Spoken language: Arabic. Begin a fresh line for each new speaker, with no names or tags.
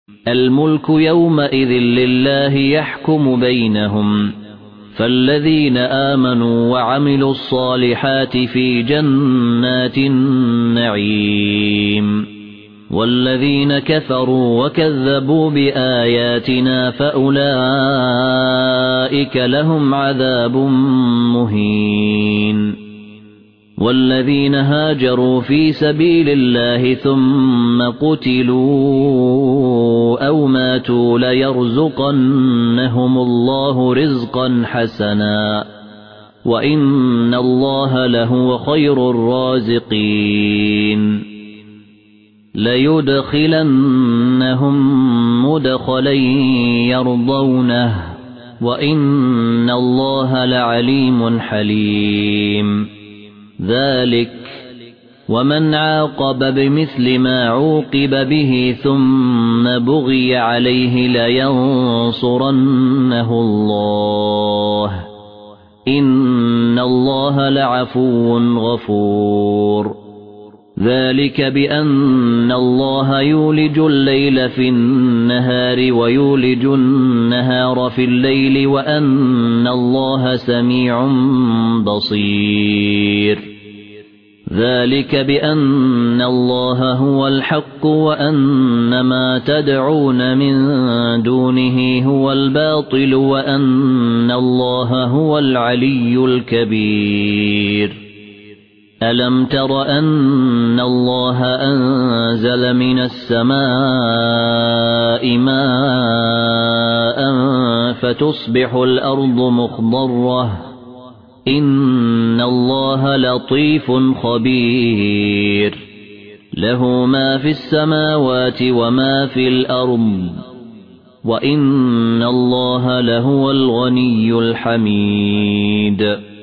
الملك يومئذ لله يحكم بينهم فالذين آمنوا وعملوا الصالحات في جنات النعيم والذين كفروا وكذبوا بآياتنا فأولئك لهم عذاب مهين والذين هاجروا في سبيل الله ثم قتلوا أو ماتوا ليرزقنهم الله رزقا حسنا وإن الله لهو خير الرازقين ليدخلنهم مدخلا يرضونه وإن الله لعليم حليم ذلك ومن عاقب بمثل ما عوقب به ثم بغي عليه لينصرنه الله إن الله لعفو غفور ذلك بأن الله يولج الليل في النهار ويولج النهار في الليل وأن الله سميع بصير ذلك بأن الله هو الحق وأن ما تدعون من دونه هو الباطل وأن الله هو العلي الكبير ألم تر أن الله أنزل من السماء ماء فتصبح الأرض مخضرة إن الله لطيف خبير له ما في السماوات وما في الأرض وإن الله لهو الغني الحميد